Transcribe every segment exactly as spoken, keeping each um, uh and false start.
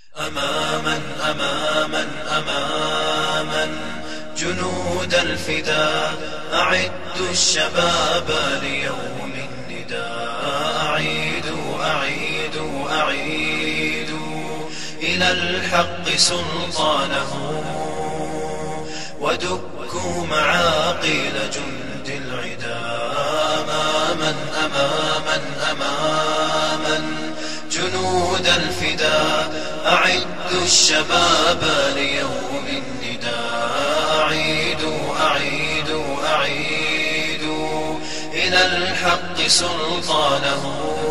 أماما أماما أماما جنود الفداء، أعدوا الشباب ليوم النداء. أعيدوا أعيدوا أعيدوا إلى الحق سلطانه، ودكوا معاقيل جند العدا. أماما أماما أماما جنود الفداء، أعدوا الشباب ليوم النداء. أعيدوا أعيدوا أعيدوا إلى الحق سلطانه،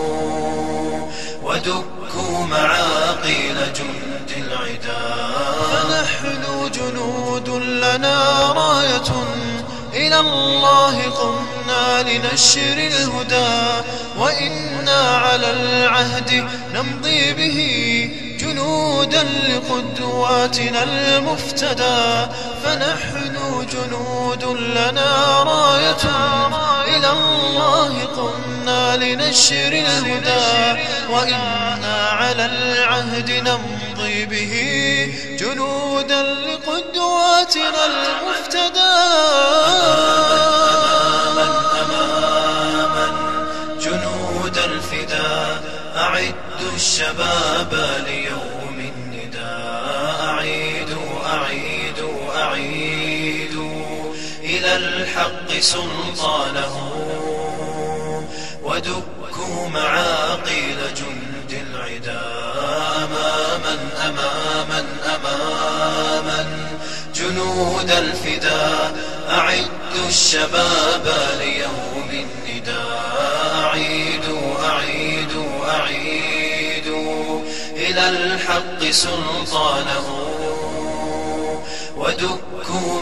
ودكوا معاقيل جند العدا. فنحن جنود لنا راية، إلى الله قمنا لنشر الهدى، وإنا على العهد نمضي به جنودا لقدواتنا المفتدى. فنحن جنود لنا راية، إلى الله قمنا لنشر الهدى، وإنا على العهد نمضي به جنودا لقدواتنا المفتدى. جنود الفداء، أعدوا الشباب ليوم النداء. أعيدوا أعيدوا أعيدوا إلى الحق سلطانه، ودكوا معاقيل جند العدا. أماما أماما أماما جنود الفداء، أعدوا الشباب ليوم النداء. أعيدوا أعيدوا أعيدوا إلى الحق سلطانه، ودكوا